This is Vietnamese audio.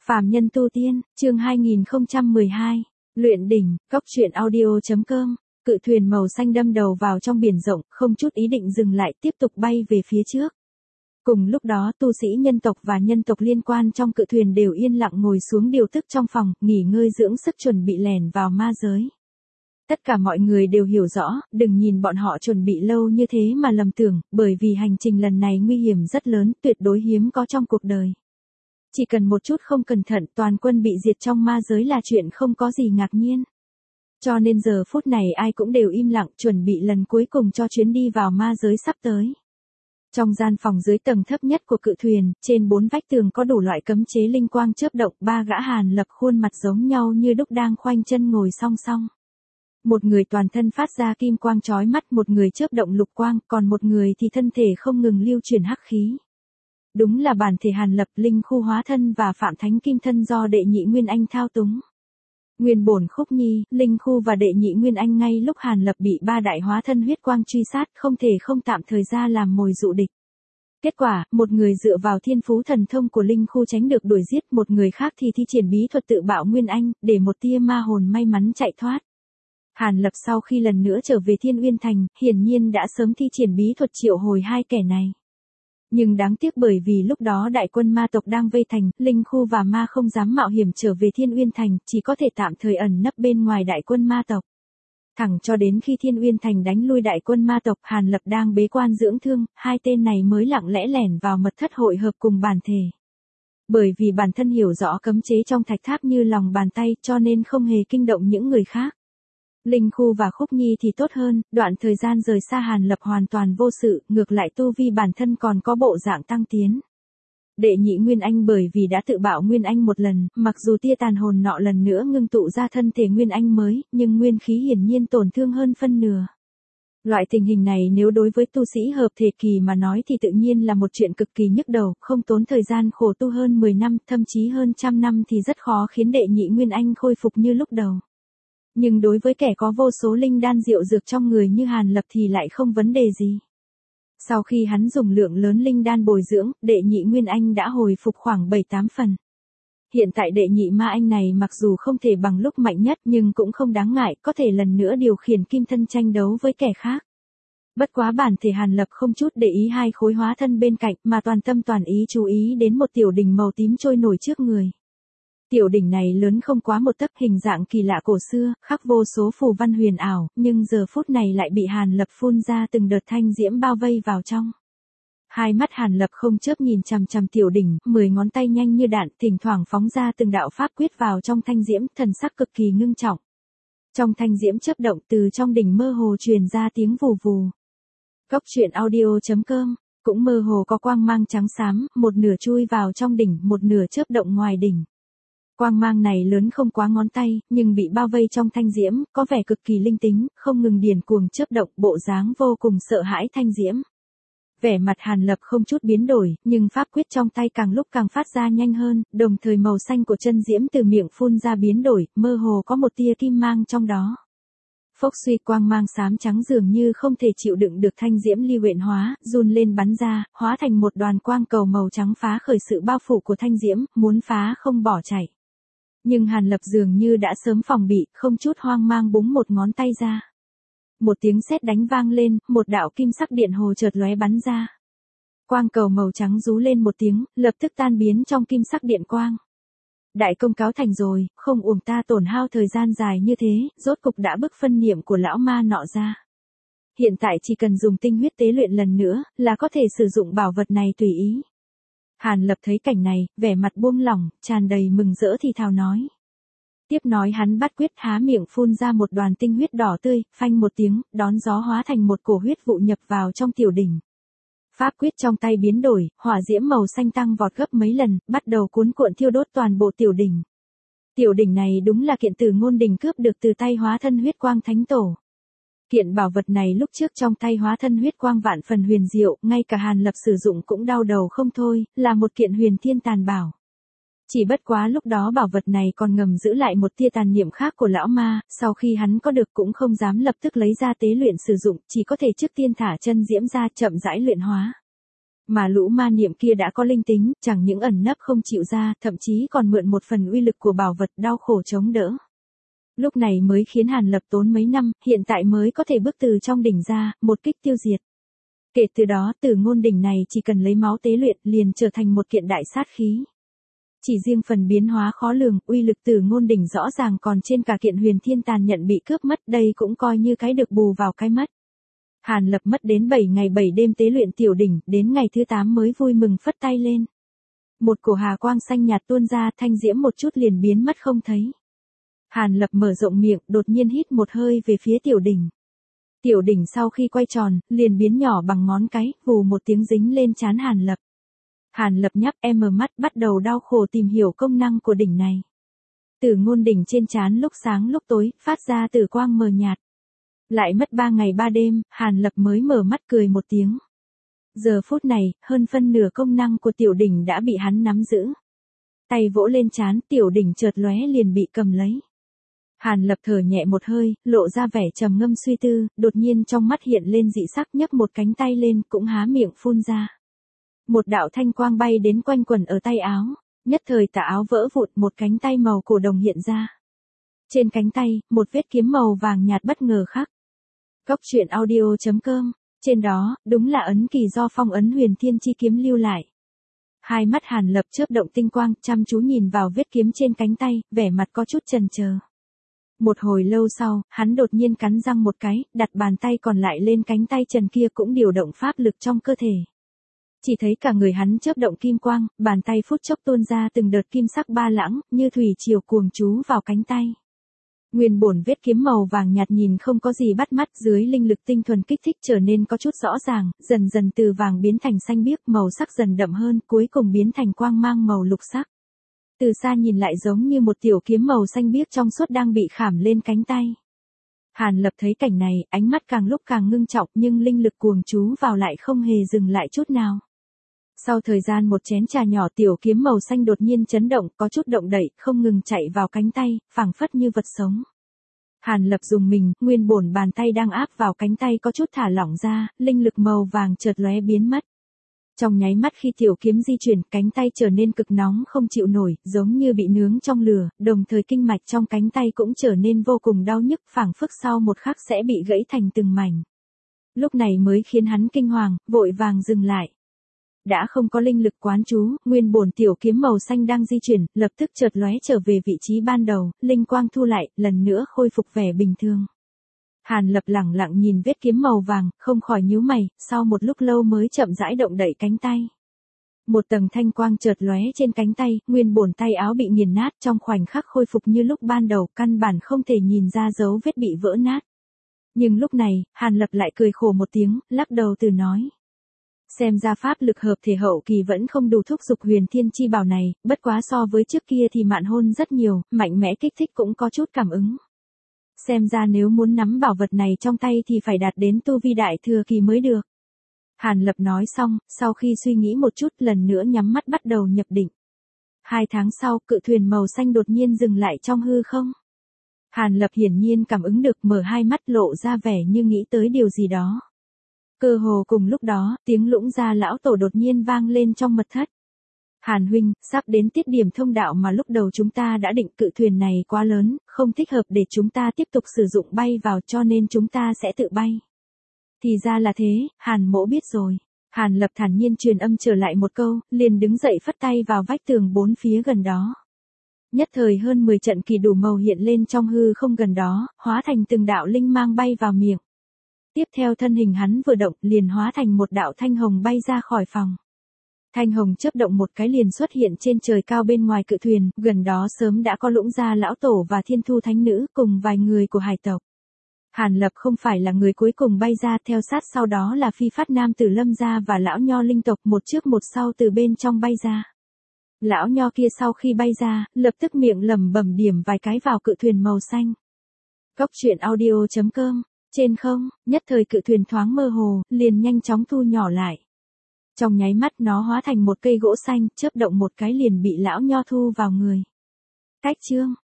Phàm nhân tu tiên, chương 2012, luyện đỉnh, cốc truyện audio.com, cự thuyền màu xanh đâm đầu vào trong biển rộng, không chút ý định dừng lại, tiếp tục bay về phía trước. Cùng lúc đó tu sĩ nhân tộc và nhân tộc liên quan trong cự thuyền đều yên lặng ngồi xuống điều tức trong phòng, nghỉ ngơi dưỡng sức chuẩn bị lẻn vào ma giới. Tất cả mọi người đều hiểu rõ, đừng nhìn bọn họ chuẩn bị lâu như thế mà lầm tưởng, bởi vì hành trình lần này nguy hiểm rất lớn, tuyệt đối hiếm có trong cuộc đời. Chỉ cần một chút không cẩn thận, toàn quân bị diệt trong ma giới là chuyện không có gì ngạc nhiên. Cho nên giờ phút này ai cũng đều im lặng, chuẩn bị lần cuối cùng cho chuyến đi vào ma giới sắp tới. Trong gian phòng dưới tầng thấp nhất của cự thuyền, trên 4 vách tường có đủ loại cấm chế linh quang chớp động, 3 gã Hàn Lập khuôn mặt giống nhau như đúc đang khoanh chân ngồi song song. Một người toàn thân phát ra kim quang chói mắt, một người chớp động lục quang, còn một người thì thân thể không ngừng lưu chuyển hắc khí. Đúng là bản thể Hàn Lập, linh khu hóa thân và Phạm Thánh Kim thân do đệ nhị Nguyên Anh thao túng. Nguyên bổn Khúc Nhi, linh khu và đệ nhị Nguyên Anh ngay lúc Hàn Lập bị 3 đại hóa thân huyết quang truy sát, không thể không tạm thời ra làm mồi dụ địch. Kết quả, một người dựa vào thiên phú thần thông của linh khu tránh được đuổi giết, một người khác thì thi triển bí thuật tự bạo Nguyên Anh, để một tia ma hồn may mắn chạy thoát. Hàn Lập sau khi lần nữa trở về Thiên Uyên Thành, hiển nhiên đã sớm thi triển bí thuật triệu hồi hai kẻ này. Nhưng đáng tiếc bởi vì lúc đó đại quân ma tộc đang vây thành, linh khu và ma không dám mạo hiểm trở về Thiên Uyên Thành, chỉ có thể tạm thời ẩn nấp bên ngoài đại quân ma tộc. Thẳng cho đến khi Thiên Uyên Thành đánh lui đại quân ma tộc, Hàn Lập đang bế quan dưỡng thương, hai tên này mới lặng lẽ lẻn vào mật thất hội hợp cùng bản thể. Bởi vì bản thân hiểu rõ cấm chế trong thạch tháp như lòng bàn tay, cho nên không hề kinh động những người khác. Linh khu và Khúc Nhi thì tốt hơn, đoạn thời gian rời xa Hàn Lập hoàn toàn vô sự, ngược lại tu vi bản thân còn có bộ dạng tăng tiến. Đệ nhị Nguyên Anh bởi vì đã tự bạo Nguyên Anh một lần, mặc dù tia tàn hồn nọ lần nữa ngưng tụ ra thân thể Nguyên Anh mới, nhưng nguyên khí hiển nhiên tổn thương hơn phân nửa. Loại tình hình này nếu đối với tu sĩ hợp thể kỳ mà nói thì tự nhiên là một chuyện cực kỳ nhức đầu, không tốn thời gian khổ tu hơn 10 năm, thậm chí hơn 100 năm thì rất khó khiến đệ nhị Nguyên Anh khôi phục như lúc đầu. Nhưng đối với kẻ có vô số linh đan diệu dược trong người như Hàn Lập thì lại không vấn đề gì. Sau khi hắn dùng lượng lớn linh đan bồi dưỡng, đệ nhị Nguyên Anh đã hồi phục khoảng 7-8 phần. Hiện tại đệ nhị ma anh này mặc dù không thể bằng lúc mạnh nhất nhưng cũng không đáng ngại, có thể lần nữa điều khiển kim thân tranh đấu với kẻ khác. Bất quá bản thể Hàn Lập không chút để ý hai khối hóa thân bên cạnh mà toàn tâm toàn ý chú ý đến một tiểu đỉnh màu tím trôi nổi trước người. Tiểu đỉnh này lớn không quá một tấc, hình dạng kỳ lạ cổ xưa, khắc vô số phù văn huyền ảo, nhưng giờ phút này lại bị Hàn Lập phun ra từng đợt thanh diễm bao vây vào trong. Hai mắt Hàn Lập không chớp nhìn chằm chằm tiểu đỉnh, 10 ngón tay nhanh như đạn, thỉnh thoảng phóng ra từng đạo pháp quyết vào trong thanh diễm, thần sắc cực kỳ ngưng trọng. Trong thanh diễm chớp động, từ trong đỉnh mơ hồ truyền ra tiếng vù vù. Cốc truyện audio.com, cũng mơ hồ có quang mang trắng xám, một nửa chui vào trong đỉnh, một nửa chớp động ngoài đỉnh. Quang mang này lớn không quá ngón tay, nhưng bị bao vây trong thanh diễm, có vẻ cực kỳ linh tính, không ngừng điền cuồng chớp động, bộ dáng vô cùng sợ hãi thanh diễm. Vẻ mặt Hàn Lập không chút biến đổi, nhưng pháp quyết trong tay càng lúc càng phát ra nhanh hơn, đồng thời màu xanh của chân diễm từ miệng phun ra biến đổi, mơ hồ có một tia kim mang trong đó. Phốc suy, quang mang xám trắng dường như không thể chịu đựng được thanh diễm ly huyễn hóa, run lên bắn ra, hóa thành một đoàn quang cầu màu trắng phá khởi sự bao phủ của thanh diễm, muốn phá không bỏ chạy. Nhưng Hàn Lập dường như đã sớm phòng bị, không chút hoang mang búng một ngón tay ra. Một tiếng sét đánh vang lên, một đạo kim sắc điện hồ chợt lóe bắn ra. Quang cầu màu trắng rú lên một tiếng, lập tức tan biến trong kim sắc điện quang. Đại công cáo thành rồi, không uổng ta tổn hao thời gian dài như thế, rốt cục đã bức phân niệm của lão ma nọ ra. Hiện tại chỉ cần dùng tinh huyết tế luyện lần nữa, là có thể sử dụng bảo vật này tùy ý. Hàn Lập thấy cảnh này, vẻ mặt buông lỏng, tràn đầy mừng rỡ thì thào nói. Tiếp nói hắn bắt quyết há miệng phun ra một đoàn tinh huyết đỏ tươi, phanh một tiếng, đón gió hóa thành một cổ huyết vụ nhập vào trong tiểu đỉnh. Pháp quyết trong tay biến đổi, hỏa diễm màu xanh tăng vọt gấp mấy lần, bắt đầu cuốn cuộn thiêu đốt toàn bộ tiểu đỉnh. Tiểu đỉnh này đúng là kiện Tử Ngôn Đỉnh cướp được từ tay hóa thân huyết quang thánh tổ. Kiện bảo vật này lúc trước trong tay hóa thân huyết quang vạn phần huyền diệu, ngay cả Hàn Lập sử dụng cũng đau đầu không thôi, là một kiện huyền thiên tàn bảo. Chỉ bất quá lúc đó bảo vật này còn ngầm giữ lại một tia tàn niệm khác của lão ma, sau khi hắn có được cũng không dám lập tức lấy ra tế luyện sử dụng, chỉ có thể trước tiên thả chân diễm ra chậm rãi luyện hóa. Mà lũ ma niệm kia đã có linh tính, chẳng những ẩn nấp không chịu ra, thậm chí còn mượn một phần uy lực của bảo vật đau khổ chống đỡ. Lúc này mới khiến Hàn Lập tốn mấy năm, hiện tại mới có thể bước từ trong đỉnh ra, một kích tiêu diệt. Kể từ đó, Tử Ngôn đỉnh này chỉ cần lấy máu tế luyện liền trở thành một kiện đại sát khí. Chỉ riêng phần biến hóa khó lường, uy lực Tử Ngôn đỉnh rõ ràng còn trên cả kiện Huyền Thiên Tàn Nhận bị cướp mất, đây cũng coi như cái được bù vào cái mất. Hàn Lập mất đến 7 ngày 7 đêm tế luyện tiểu đỉnh, đến ngày thứ 8 mới vui mừng phất tay lên. Một cổ hà quang xanh nhạt tuôn ra, thanh diễm một chút liền biến mất không thấy. Hàn Lập mở rộng miệng, đột nhiên hít một hơi về phía tiểu đỉnh. Tiểu đỉnh sau khi quay tròn, liền biến nhỏ bằng ngón cái, vù một tiếng dính lên trán Hàn Lập. Hàn Lập nhắm mở mắt, bắt đầu đau khổ tìm hiểu công năng của đỉnh này. Tử Ngôn đỉnh trên trán lúc sáng lúc tối, phát ra tử quang mờ nhạt. Lại mất 3 ngày 3 đêm, Hàn Lập mới mở mắt cười một tiếng. Giờ phút này, hơn phân nửa công năng của tiểu đỉnh đã bị hắn nắm giữ. Tay vỗ lên trán, tiểu đỉnh chợt lóe liền bị cầm lấy. Hàn Lập thở nhẹ một hơi, lộ ra vẻ trầm ngâm suy tư, đột nhiên trong mắt hiện lên dị sắc, nhấc một cánh tay lên, cũng há miệng phun ra. Một đạo thanh quang bay đến quanh quần ở tay áo, nhất thời tà áo vỡ vụn, một cánh tay màu cổ đồng hiện ra. Trên cánh tay, một vết kiếm màu vàng nhạt bất ngờ khắc. Coctruyện.audio.com, trên đó, đúng là ấn kỳ do phong ấn Huyền Thiên chi kiếm lưu lại. Hai mắt Hàn Lập chớp động tinh quang, chăm chú nhìn vào vết kiếm trên cánh tay, vẻ mặt có chút chần chờ. Một hồi lâu sau, hắn đột nhiên cắn răng một cái, đặt bàn tay còn lại lên cánh tay trần kia, cũng điều động pháp lực trong cơ thể. Chỉ thấy cả người hắn chớp động kim quang, bàn tay phút chốc tuôn ra từng đợt kim sắc ba lãng, như thủy triều cuồng trú vào cánh tay. Nguyên bổn vết kiếm màu vàng nhạt nhìn không có gì bắt mắt, dưới linh lực tinh thuần kích thích trở nên có chút rõ ràng, dần dần từ vàng biến thành xanh biếc, màu sắc dần đậm hơn, cuối cùng biến thành quang mang màu lục sắc. Từ xa nhìn lại giống như một tiểu kiếm màu xanh biếc trong suốt đang bị khảm lên cánh tay. Hàn Lập thấy cảnh này, ánh mắt càng lúc càng ngưng trọng, nhưng linh lực cuồng trú vào lại không hề dừng lại chút nào. Sau thời gian một chén trà nhỏ, tiểu kiếm màu xanh đột nhiên chấn động, có chút động đậy, không ngừng chạy vào cánh tay, phảng phất như vật sống. Hàn Lập dùng mình, nguyên bổn bàn tay đang áp vào cánh tay có chút thả lỏng ra, linh lực màu vàng chợt lóe biến mất. Trong nháy mắt khi tiểu kiếm di chuyển, cánh tay trở nên cực nóng không chịu nổi, giống như bị nướng trong lửa, đồng thời kinh mạch trong cánh tay cũng trở nên vô cùng đau nhức, phảng phất sau một khắc sẽ bị gãy thành từng mảnh. Lúc này mới khiến hắn kinh hoàng, vội vàng dừng lại. Đã không có linh lực quán chú, nguyên bổn tiểu kiếm màu xanh đang di chuyển, lập tức chợt lóe trở về vị trí ban đầu, linh quang thu lại, lần nữa khôi phục vẻ bình thường. Hàn Lập lẳng lặng nhìn vết kiếm màu vàng, không khỏi nhíu mày, sau một lúc lâu mới chậm rãi động đậy cánh tay. Một tầng thanh quang chợt lóe trên cánh tay, nguyên bổn tay áo bị nghiền nát, trong khoảnh khắc khôi phục như lúc ban đầu, căn bản không thể nhìn ra dấu vết bị vỡ nát. Nhưng lúc này, Hàn Lập lại cười khổ một tiếng, lắc đầu từ nói. Xem ra pháp lực hợp thể hậu kỳ vẫn không đủ thúc giục Huyền Thiên chi bảo này, bất quá so với trước kia thì mạn hôn rất nhiều, mạnh mẽ kích thích cũng có chút cảm ứng. Xem ra nếu muốn nắm bảo vật này trong tay thì phải đạt đến tu vi đại thừa kỳ mới được. Hàn Lập nói xong, sau khi suy nghĩ một chút, lần nữa nhắm mắt bắt đầu nhập định. 2 tháng sau, cự thuyền màu xanh đột nhiên dừng lại trong hư không. Hàn Lập hiển nhiên cảm ứng được, mở hai mắt lộ ra vẻ như nghĩ tới điều gì đó. Cơ hồ cùng lúc đó, tiếng Lũng Gia lão tổ đột nhiên vang lên trong mật thất. Hàn huynh, sắp đến tiết điểm thông đạo mà lúc đầu chúng ta đã định, cự thuyền này quá lớn, không thích hợp để chúng ta tiếp tục sử dụng bay vào, cho nên chúng ta sẽ tự bay. Thì ra là thế, Hàn mỗ biết rồi. Hàn Lập thản nhiên truyền âm trở lại một câu, liền đứng dậy phất tay vào vách tường 4 phía gần đó. Nhất thời hơn 10 trận kỳ đủ màu hiện lên trong hư không gần đó, hóa thành từng đạo linh mang bay vào miệng. Tiếp theo thân hình hắn vừa động, liền hóa thành một đạo thanh hồng bay ra khỏi phòng. Thanh hồng chớp động một cái liền xuất hiện trên trời cao bên ngoài cự thuyền, gần đó sớm đã có Lũng Gia lão tổ và Thiên Thu thánh nữ cùng vài người của hải tộc. Hàn Lập không phải là người cuối cùng bay ra, theo sát sau đó là Phi Phát nam tử Lâm gia và lão nho linh tộc, một trước một sau từ bên trong bay ra. Lão nho kia sau khi bay ra, lập tức miệng lẩm bẩm điểm vài cái vào cự thuyền màu xanh. Coctruyện.audio.com, trên không, nhất thời cự thuyền thoáng mơ hồ, liền nhanh chóng thu nhỏ lại. Trong nháy mắt nó hóa thành một cây gỗ xanh, chớp động một cái liền bị lão nho thu vào người. Cách chương